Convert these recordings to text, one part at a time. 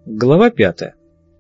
Глава 5.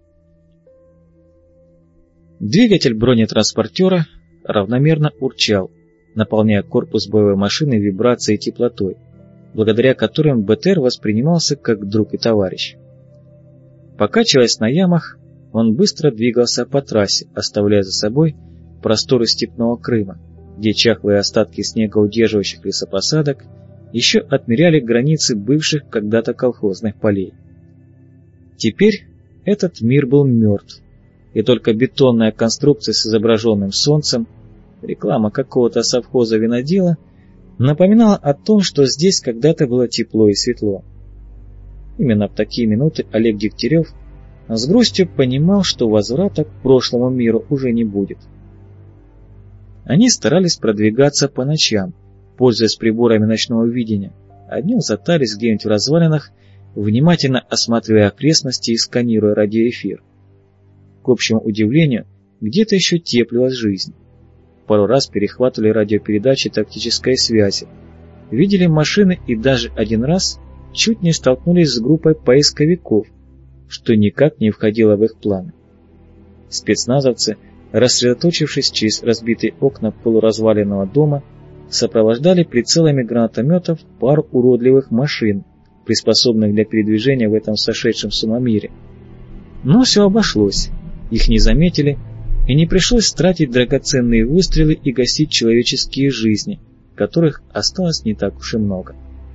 Двигатель бронетранспортера равномерно урчал, наполняя корпус боевой машины вибрацией и теплотой, благодаря которым БТР воспринимался как друг и товарищ. Покачиваясь на ямах, он быстро двигался по трассе, оставляя за собой просторы степного Крыма, где чахлые остатки снегоудерживающих лесопосадок еще отмеряли границы бывших когда-то колхозных полей. Теперь этот мир был мертв, и только бетонная конструкция с изображенным солнцем, реклама какого-то совхоза-винодела, напоминала о том, что здесь когда-то было тепло и светло. Именно в такие минуты Олег Дегтярев с грустью понимал, что возврата к прошлому миру уже не будет. Они старались продвигаться по ночам, пользуясь приборами ночного видения, а днем затарились где-нибудь в развалинах, внимательно осматривая окрестности и сканируя радиоэфир. К общему удивлению, где-то еще теплилась жизнь. Пару раз перехватывали радиопередачи тактической связи, видели машины и даже один раз чуть не столкнулись с группой поисковиков, что никак не входило в их планы. Спецназовцы, рассредоточившись через разбитые окна полуразваленного дома, сопровождали прицелами гранатометов пару уродливых машин, приспособленных для передвижения в этом сошедшем с ума мире. Но все обошлось, их не заметили, и не пришлось тратить драгоценные выстрелы и гасить человеческие жизни, которых осталось не так уж и много.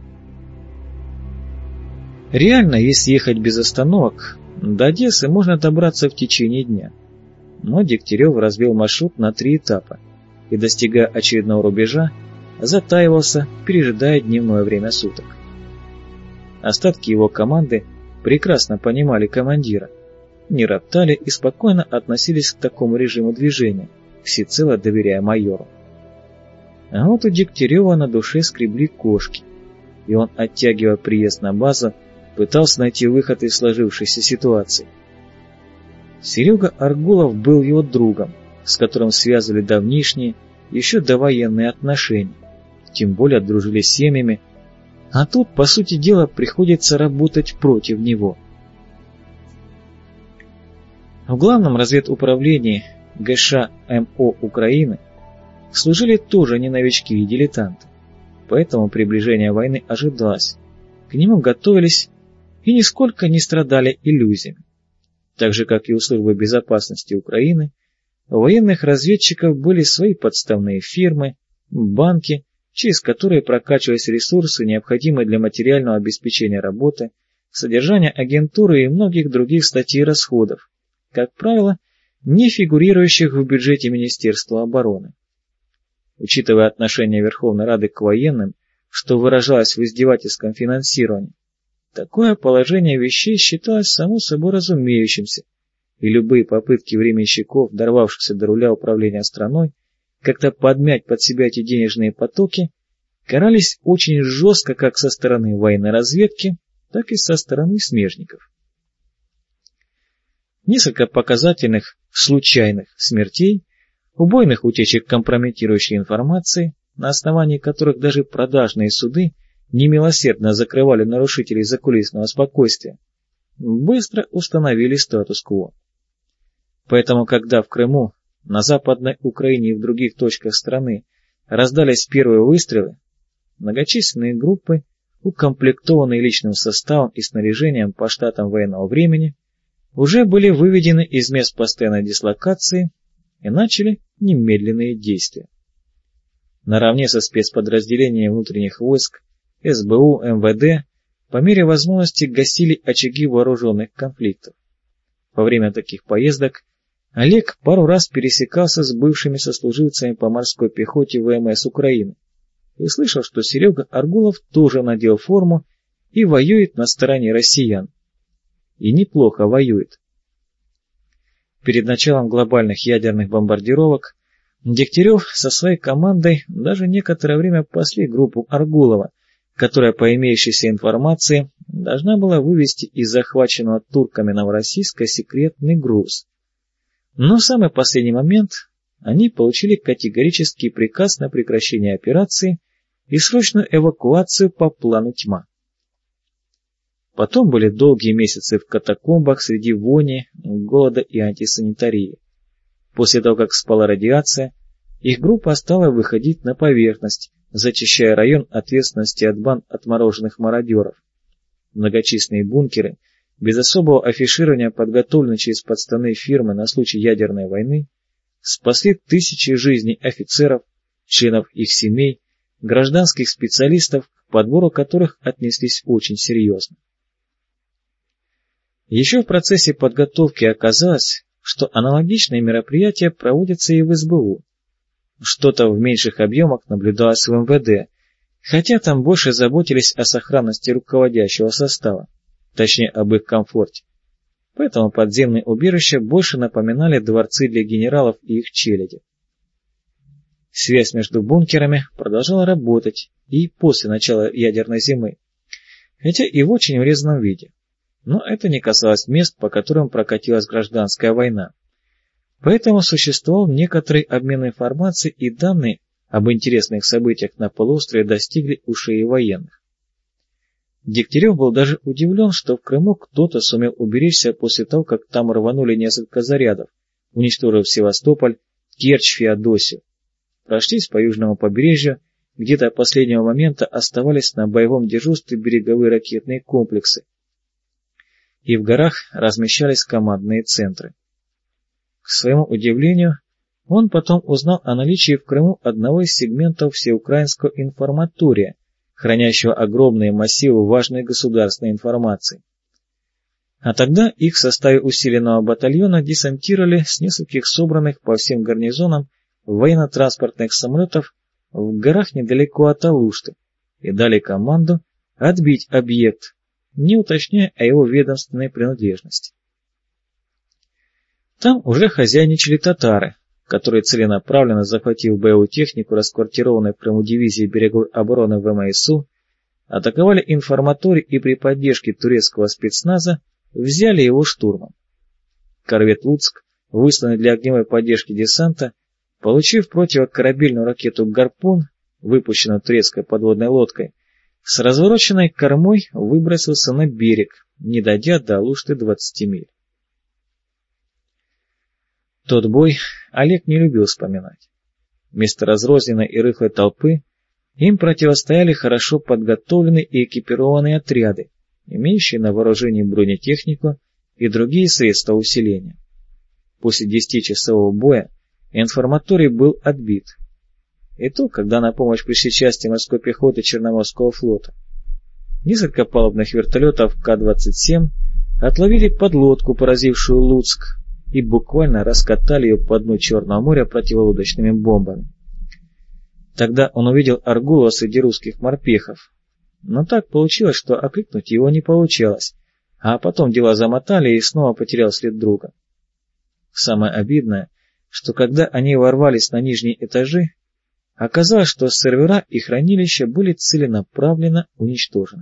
Реально, если ехать без остановок, до Одессы можно добраться в течение дня. Но Дегтярев разбил маршрут на 3 этапа и, достигая очередного рубежа, затаивался, пережидая дневное время суток. Остатки его команды прекрасно понимали командира, не роптали и спокойно относились к такому режиму движения, всецело доверяя майору. А вот у Дегтярева на душе скребли кошки, и он, оттягивая приезд на базу, пытался найти выход из сложившейся ситуации. Серега Аргулов был его другом, с которым связывали давнишние, еще довоенные отношения, тем более дружили с семьями, а тут, по сути дела, приходится работать против него. В главном разведуправлении ГШ МО Украины служили тоже не новички и дилетанты, поэтому приближение войны ожидалось, к нему готовились и нисколько не страдали иллюзиями. Так же, как и у службы безопасности Украины, у военных разведчиков были свои подставные фирмы, банки, через которые прокачивались ресурсы, необходимые для материального обеспечения работы, содержания агентуры и многих других статей расходов, как правило, не фигурирующих в бюджете Министерства обороны. Учитывая отношение Верховной Рады к военным, что выражалось в издевательском финансировании, такое положение вещей считалось само собой разумеющимся, и любые попытки временщиков, дорвавшихся до руля управления страной, как-то подмять под себя эти денежные потоки, карались очень жестко как со стороны военной разведки, так и со стороны смежников. Несколько показательных случайных смертей, убойных утечек компрометирующей информации, на основании которых даже продажные суды немилосердно закрывали нарушителей закулисного спокойствия, быстро установили статус-кво. Поэтому, когда в Крыму, на Западной Украине и в других точках страны раздались первые выстрелы, многочисленные группы, укомплектованные личным составом и снаряжением по штатам военного времени, уже были выведены из мест постоянной дислокации и начали немедленные действия. Наравне со спецподразделениями внутренних войск, СБУ, МВД по мере возможности гасили очаги вооруженных конфликтов. Во время таких поездок Олег пару раз пересекался с бывшими сослуживцами по морской пехоте ВМС Украины и слышал, что Серега Аргулов тоже надел форму и воюет на стороне россиян. И неплохо воюет. Перед началом глобальных ядерных бомбардировок Дегтярев со своей командой даже некоторое время пасли группу Аргулова, которая, по имеющейся информации, должна была вывести из захваченного турками Новороссийска секретный груз. Но в самый последний момент они получили категорический приказ на прекращение операции и срочную эвакуацию по плану «Тьма». Потом были долгие месяцы в катакомбах среди вони, голода и антисанитарии. После того, как спала радиация, их группа стала выходить на поверхность, зачищая район ответственности от банд отмороженных мародеров. Многочисленные бункеры, без особого афиширования, подготовленные через подставные фирмы на случай ядерной войны, спасли тысячи жизней офицеров, членов их семей, гражданских специалистов, к подбору которых отнеслись очень серьезно. Еще в процессе подготовки оказалось, что аналогичные мероприятия проводятся и в СБУ. Что-то в меньших объемах наблюдалось в МВД, хотя там больше заботились о сохранности руководящего состава, точнее об их комфорте. Поэтому подземные убежища больше напоминали дворцы для генералов и их челяди. Связь между бункерами продолжала работать и после начала ядерной зимы, хотя и в очень урезанном виде. Но это не касалось мест, по которым прокатилась гражданская война. Поэтому существовал некоторый обмен информацией, и данные об интересных событиях на полуострове достигли ушей военных. Дегтярев был даже удивлен, что в Крыму кто-то сумел уберечься после того, как там рванули несколько зарядов, уничтожив Севастополь, Керчь, Феодосию. Прошлись по южному побережью, где до последнего момента оставались на боевом дежурстве береговые ракетные комплексы, и в горах размещались командные центры. К своему удивлению, он потом узнал о наличии в Крыму одного из сегментов всеукраинского информатория, хранящего огромные массивы важной государственной информации. А тогда их в составе усиленного батальона десантировали с нескольких собранных по всем гарнизонам военно-транспортных самолетов в горах недалеко от Алушты и дали команду отбить объект, не уточняя о его ведомственной принадлежности. Там уже хозяйничали татары, которые, целенаправленно захватив боевую технику, расквартированной в Крыму дивизии береговой обороны ВМСУ, атаковали информаторий и при поддержке турецкого спецназа взяли его штурмом. Корвет «Луцк», высланный для огневой поддержки десанта, получив противокорабельную ракету «Гарпун», выпущенную турецкой подводной лодкой, с развороченной кормой выбросился на берег, не дойдя до Алушты 20 миль. Тот бой Олег не любил вспоминать. Вместо разрозненной и рыхлой толпы им противостояли хорошо подготовленные и экипированные отряды, имеющие на вооружении бронетехнику и другие средства усиления. После 10-часового боя информаторий был отбит. И то, когда на помощь пришли части морской пехоты Черноморского флота. Несколько палубных вертолетов К-27 отловили подлодку, поразившую Луцк, и буквально раскатали ее по дну Черного моря противолодочными бомбами. Тогда он увидел Аргулова среди русских морпехов. Но так получилось, что окликнуть его не получалось, а потом дела замотали и снова потерял след друга. Самое обидное, что когда они ворвались на нижние этажи, оказалось, что сервера и хранилища были целенаправленно уничтожены.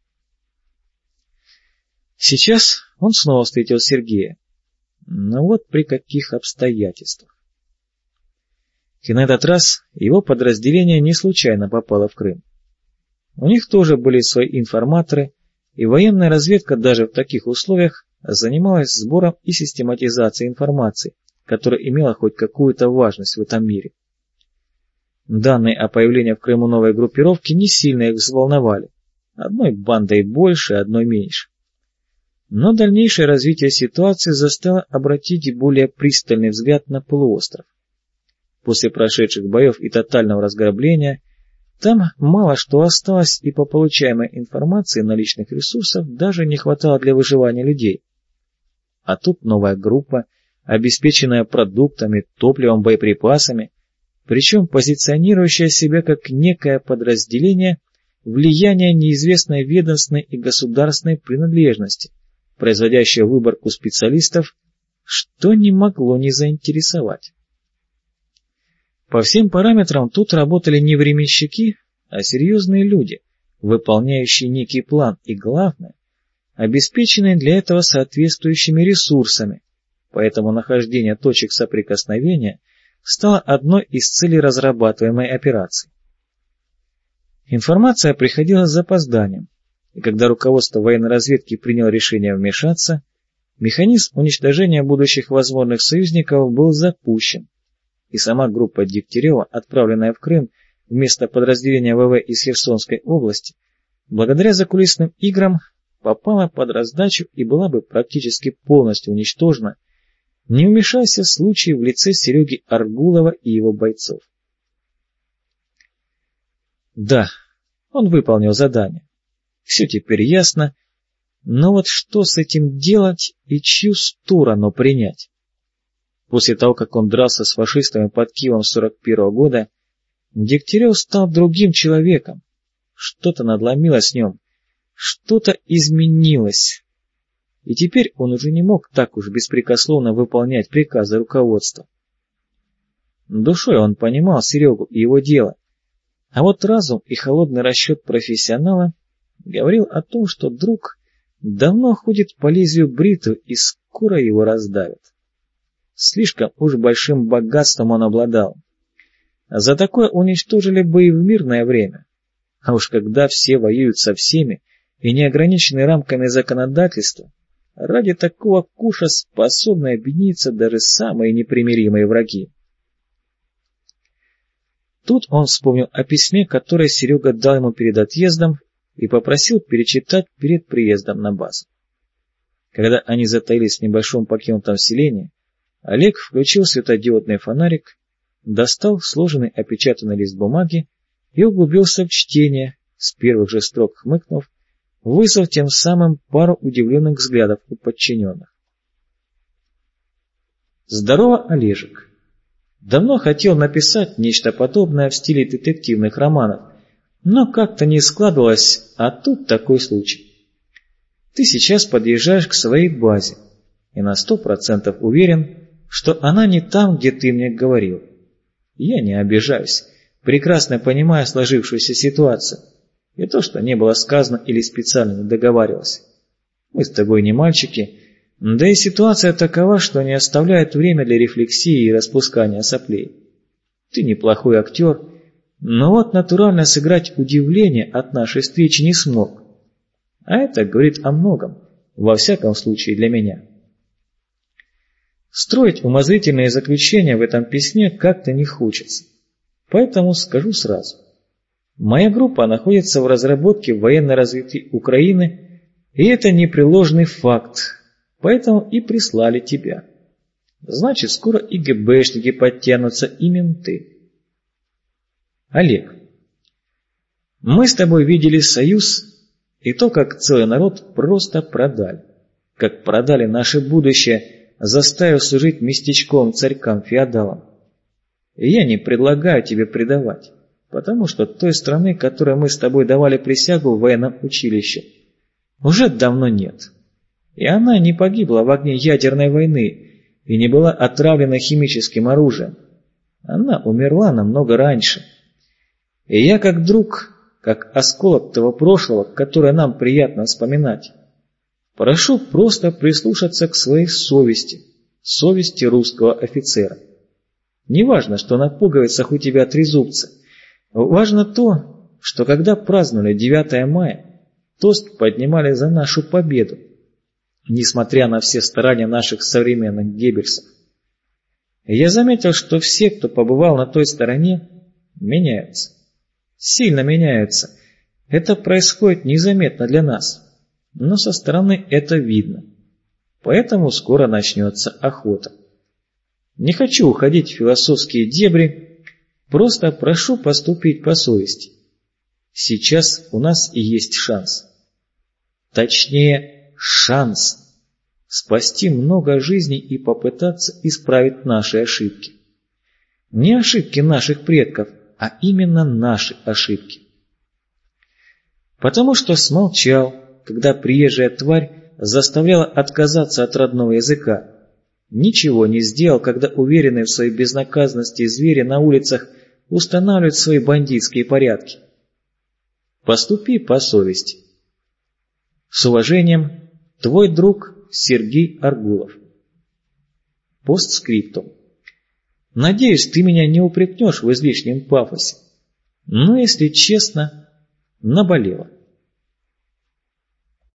Сейчас он снова встретил Сергея. Но вот при каких обстоятельствах. И на этот раз его подразделение не случайно попало в Крым. У них тоже были свои информаторы, и военная разведка даже в таких условиях занималась сбором и систематизацией информации, которая имела хоть какую-то важность в этом мире. Данные о появлении в Крыму новой группировки не сильно их взволновали. Одной бандой больше, одной меньше. Но дальнейшее развитие ситуации заставило обратить более пристальный взгляд на полуостров. После прошедших боев и тотального разграбления там мало что осталось, и по получаемой информации наличных ресурсов даже не хватало для выживания людей. А тут новая группа, обеспеченная продуктами, топливом, боеприпасами, причем позиционирующая себя как некое подразделение влияния неизвестной ведомственной и государственной принадлежности, производящее выборку специалистов, что не могло не заинтересовать. По всем параметрам тут работали не временщики, а серьезные люди, выполняющие некий план и, главное, обеспеченные для этого соответствующими ресурсами, поэтому нахождение точек соприкосновения стало одной из целей разрабатываемой операции. Информация приходила с запозданием, и когда руководство военной разведки приняло решение вмешаться, механизм уничтожения будущих возможных союзников был запущен, и сама группа Дегтярева, отправленная в Крым вместо подразделения ВВ из Херсонской области, благодаря закулисным играм попала под раздачу и была бы практически полностью уничтожена, не вмешайся случай в лице Сереги Аргулова и его бойцов. Да, он выполнил задание. Все теперь ясно, но вот что с этим делать и чью сторону принять? После того, как он дрался с фашистами под Киевом 41-го года, Дегтярев стал другим человеком. Что-то надломилось в нем, что-то изменилось. И теперь он уже не мог так уж беспрекословно выполнять приказы руководства. Душой он понимал Серегу и его дело, а вот разум и холодный расчет профессионала говорил о том, что друг давно ходит по лезвию бритвы и скоро его раздавят. Слишком уж большим богатством он обладал. За такое уничтожили бы и в мирное время. А уж когда все воюют со всеми и не ограничены рамками законодательства, ради такого куша способны объединиться даже самые непримиримые враги. Тут он вспомнил о письме, которое Серега дал ему перед отъездом и попросил перечитать перед приездом на базу. Когда они затаились в небольшом покинутом селении, Олег включил светодиодный фонарик, достал сложенный опечатанный лист бумаги и углубился в чтение, с первых же строк хмыкнув, вызвав тем самым пару удивленных взглядов у подчиненных. «Здорово, Олежек. Давно хотел написать нечто подобное в стиле детективных романов, но как-то не складывалось, а тут такой случай. Ты сейчас подъезжаешь к своей базе и на 100% уверен, что она не там, где ты мне говорил. Я не обижаюсь, прекрасно понимая сложившуюся ситуацию и то, что не было сказано или специально не договаривалось. Мы с тобой не мальчики, да и ситуация такова, что не оставляет время для рефлексии и распускания соплей. Ты неплохой актер, но вот натурально сыграть удивление от нашей встречи не смог. А это говорит о многом, во всяком случае для меня. Строить умозрительные заключения в этом письме как-то не хочется, поэтому скажу сразу. Моя группа находится в разработке военной разведки Украины, и это непреложный факт, поэтому и прислали тебя. Значит, скоро и ГБшники подтянутся, и менты. Олег, мы с тобой видели союз, и то, как целый народ просто продали. Как продали наше будущее, заставив служить местечком царькам-феодалам. И я не предлагаю тебе предавать, потому что той страны, которой мы с тобой давали присягу в военном училище, уже давно нет. И она не погибла в огне ядерной войны и не была отравлена химическим оружием. Она умерла намного раньше. И я как друг, как осколок того прошлого, которое нам приятно вспоминать, прошу просто прислушаться к своей совести, совести русского офицера. Не важно, что на пуговицах у тебя трезубцы. Важно то, что когда праздновали 9 мая, тост поднимали за нашу победу, несмотря на все старания наших современных геббельсов. Я заметил, что все, кто побывал на той стороне, меняются. Сильно меняются. Это происходит незаметно для нас, но со стороны это видно. Поэтому скоро начнется охота. Не хочу уходить в философские дебри, просто прошу поступить по совести. Сейчас у нас и есть шанс. Точнее, шанс спасти много жизней и попытаться исправить наши ошибки. Не ошибки наших предков, а именно наши ошибки. Потому что смолчал, когда приезжая тварь заставляла отказаться от родного языка. Ничего не сделал, когда уверенные в своей безнаказанности звери на улицах устанавливают свои бандитские порядки. Поступи по совести. С уважением, твой друг Сергей Аргулов. Постскриптум. Надеюсь, ты меня не упрекнешь в излишнем пафосе, но, если честно, наболело.